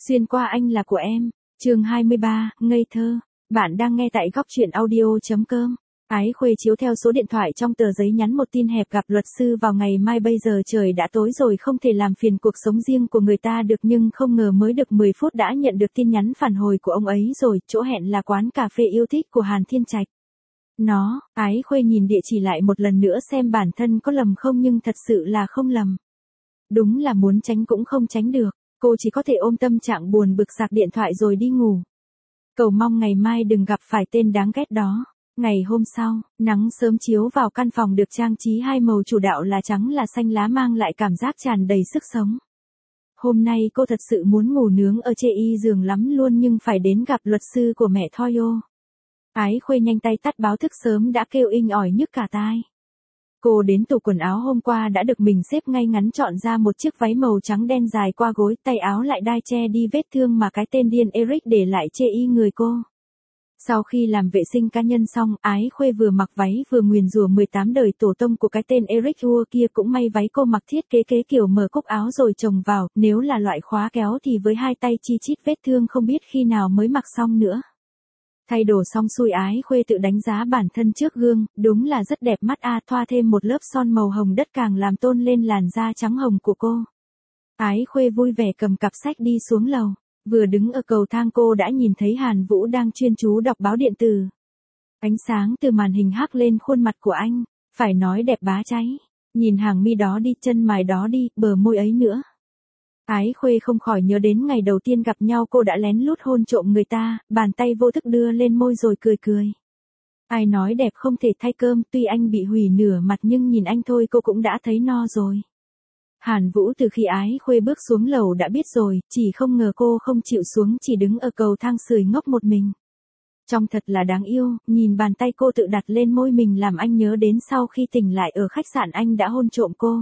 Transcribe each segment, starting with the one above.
Xuyên qua anh là của em. Chương 23, ngây thơ. Bạn đang nghe tại góc truyện audio.com. Ái Khuê chiếu theo số điện thoại trong tờ giấy nhắn một tin hẹp gặp luật sư vào ngày mai, bây giờ trời đã tối rồi, không thể làm phiền cuộc sống riêng của người ta được, nhưng không ngờ mới được 10 phút đã nhận được tin nhắn phản hồi của ông ấy rồi, chỗ hẹn là quán cà phê yêu thích của Hàn Thiên Trạch. Ái Khuê nhìn địa chỉ lại một lần nữa xem bản thân có lầm không, nhưng thật sự là không lầm. Đúng là muốn tránh cũng không tránh được, cô chỉ có thể ôm tâm trạng buồn bực sạc điện thoại rồi đi ngủ. Cầu mong ngày mai đừng gặp phải tên đáng ghét đó. Ngày hôm sau, nắng sớm chiếu vào căn phòng được trang trí hai màu chủ đạo là trắng là xanh lá, mang lại cảm giác tràn đầy sức sống. Hôm nay cô thật sự muốn ngủ nướng ở chê y giường lắm luôn, nhưng phải đến gặp luật sư của mẹ Thoyo. Ái Khuê nhanh tay tắt báo thức sớm đã kêu inh ỏi nhức cả tai. Cô đến tủ quần áo hôm qua đã được mình xếp ngay ngắn, chọn ra một chiếc váy màu trắng đen dài qua gối, tay áo lại đai che đi vết thương mà cái tên điên Eric để lại chê y người cô. Sau khi làm vệ sinh cá nhân xong, Ái Khuê vừa mặc váy vừa nguyền rủa 18 đời tổ tông của cái tên Eric Hua kia. Cũng may váy cô mặc thiết kế kiểu mở cúc áo rồi chồng vào, nếu là loại khóa kéo thì với hai tay chi chít vết thương không biết khi nào mới mặc xong nữa. Thay đồ xong xuôi, Ái Khuê tự đánh giá bản thân trước gương, đúng là rất đẹp mắt a, thoa thêm một lớp son màu hồng đất càng làm tôn lên làn da trắng hồng của cô. Ái Khuê vui vẻ cầm cặp sách đi xuống lầu, vừa đứng ở cầu thang cô đã nhìn thấy Hàn Vũ đang chuyên chú đọc báo điện tử. Ánh sáng từ màn hình hắt lên khuôn mặt của anh, phải nói đẹp bá cháy, nhìn hàng mi đó đi, chân mày đó đi, bờ môi ấy nữa. Ái Khuê không khỏi nhớ đến ngày đầu tiên gặp nhau cô đã lén lút hôn trộm người ta, bàn tay vô thức đưa lên môi rồi cười cười. Ai nói đẹp không thể thay cơm, tuy anh bị hủy nửa mặt nhưng nhìn anh thôi cô cũng đã thấy no rồi. Hàn Vũ từ khi Ái Khuê bước xuống lầu đã biết rồi, chỉ không ngờ cô không chịu xuống, chỉ đứng ở cầu thang sưởi ngốc một mình. Trông thật là đáng yêu, nhìn bàn tay cô tự đặt lên môi mình làm anh nhớ đến sau khi tỉnh lại ở khách sạn anh đã hôn trộm cô.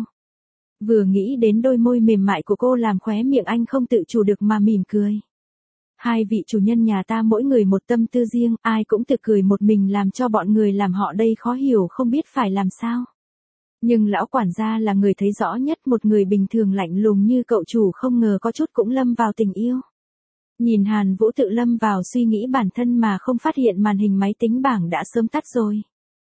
Vừa nghĩ đến đôi môi mềm mại của cô làm khóe miệng anh không tự chủ được mà mỉm cười. Hai vị chủ nhân nhà ta mỗi người một tâm tư riêng, ai cũng tự cười một mình làm cho bọn người làm họ đây khó hiểu không biết phải làm sao. Nhưng lão quản gia là người thấy rõ nhất, một người bình thường lạnh lùng như cậu chủ không ngờ có chút cũng lâm vào tình yêu. Nhìn Hàn Vũ tự lâm vào suy nghĩ bản thân mà không phát hiện màn hình máy tính bảng đã sớm tắt rồi.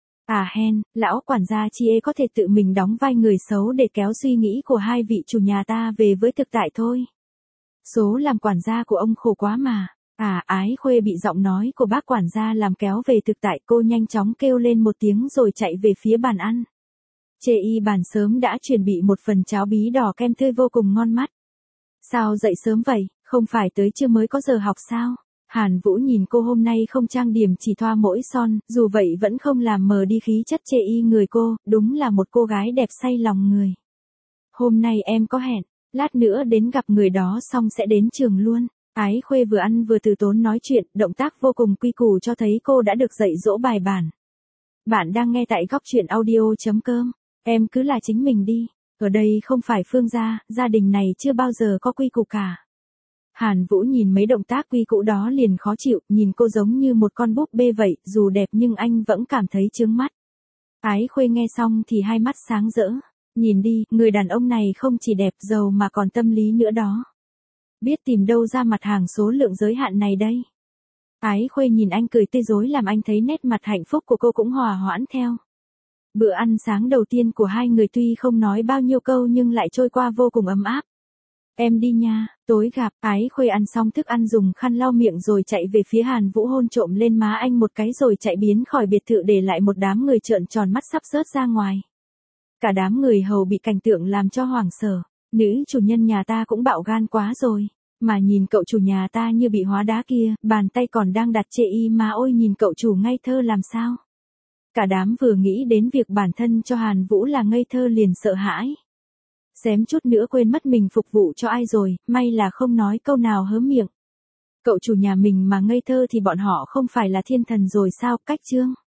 Lão quản gia Chie có thể tự mình đóng vai người xấu để kéo suy nghĩ của hai vị chủ nhà ta về với thực tại thôi. Số làm quản gia của ông khổ quá mà. Ái Khuê bị giọng nói của bác quản gia làm kéo về thực tại, cô nhanh chóng kêu lên một tiếng rồi chạy về phía bàn ăn. Chê y bàn sớm đã chuẩn bị một phần cháo bí đỏ kem tươi vô cùng ngon mắt. Sao dậy sớm vậy, không phải tới trưa mới có giờ học sao? Hàn Vũ nhìn cô hôm nay không trang điểm, chỉ thoa mỗi son, dù vậy vẫn không làm mờ đi khí chất chê y người cô, đúng là một cô gái đẹp say lòng người. Hôm nay em có hẹn, lát nữa đến gặp người đó xong sẽ đến trường luôn. Ái Khuê vừa ăn vừa từ tốn nói chuyện, động tác vô cùng quy củ cho thấy cô đã được dạy dỗ bài bản. Bạn đang nghe tại góc truyện audio.com. Em cứ là chính mình đi, ở đây không phải Phương gia, gia đình này chưa bao giờ có quy củ cả. Hàn Vũ nhìn mấy động tác quy củ đó liền khó chịu, nhìn cô giống như một con búp bê vậy, dù đẹp nhưng anh vẫn cảm thấy chướng mắt. Ái Khuê nghe xong thì hai mắt sáng rỡ, nhìn đi, người đàn ông này không chỉ đẹp giàu mà còn tâm lý nữa đó. Biết tìm đâu ra mặt hàng số lượng giới hạn này đây. Ái Khuê nhìn anh cười tươi rói làm anh thấy nét mặt hạnh phúc của cô cũng hòa hoãn theo. Bữa ăn sáng đầu tiên của hai người tuy không nói bao nhiêu câu nhưng lại trôi qua vô cùng ấm áp. Em đi nha, tối gặp. Ái Khuê ăn xong thức ăn dùng khăn lau miệng rồi chạy về phía Hàn Vũ hôn trộm lên má anh một cái rồi chạy biến khỏi biệt thự, để lại một đám người trợn tròn mắt sắp rớt ra ngoài. Cả đám người hầu bị cảnh tượng làm cho hoảng sợ. Nữ chủ nhân nhà ta cũng bạo gan quá rồi. Mà nhìn cậu chủ nhà ta như bị hóa đá kia, bàn tay còn đang đặt chê y mà ôi nhìn cậu chủ ngây thơ làm sao. Cả đám vừa nghĩ đến việc bản thân cho Hàn Vũ là ngây thơ liền sợ hãi. Xém chút nữa quên mất mình phục vụ cho ai rồi, may là không nói câu nào hớ miệng. Cậu chủ nhà mình mà ngây thơ thì bọn họ không phải là thiên thần rồi sao, cách chương.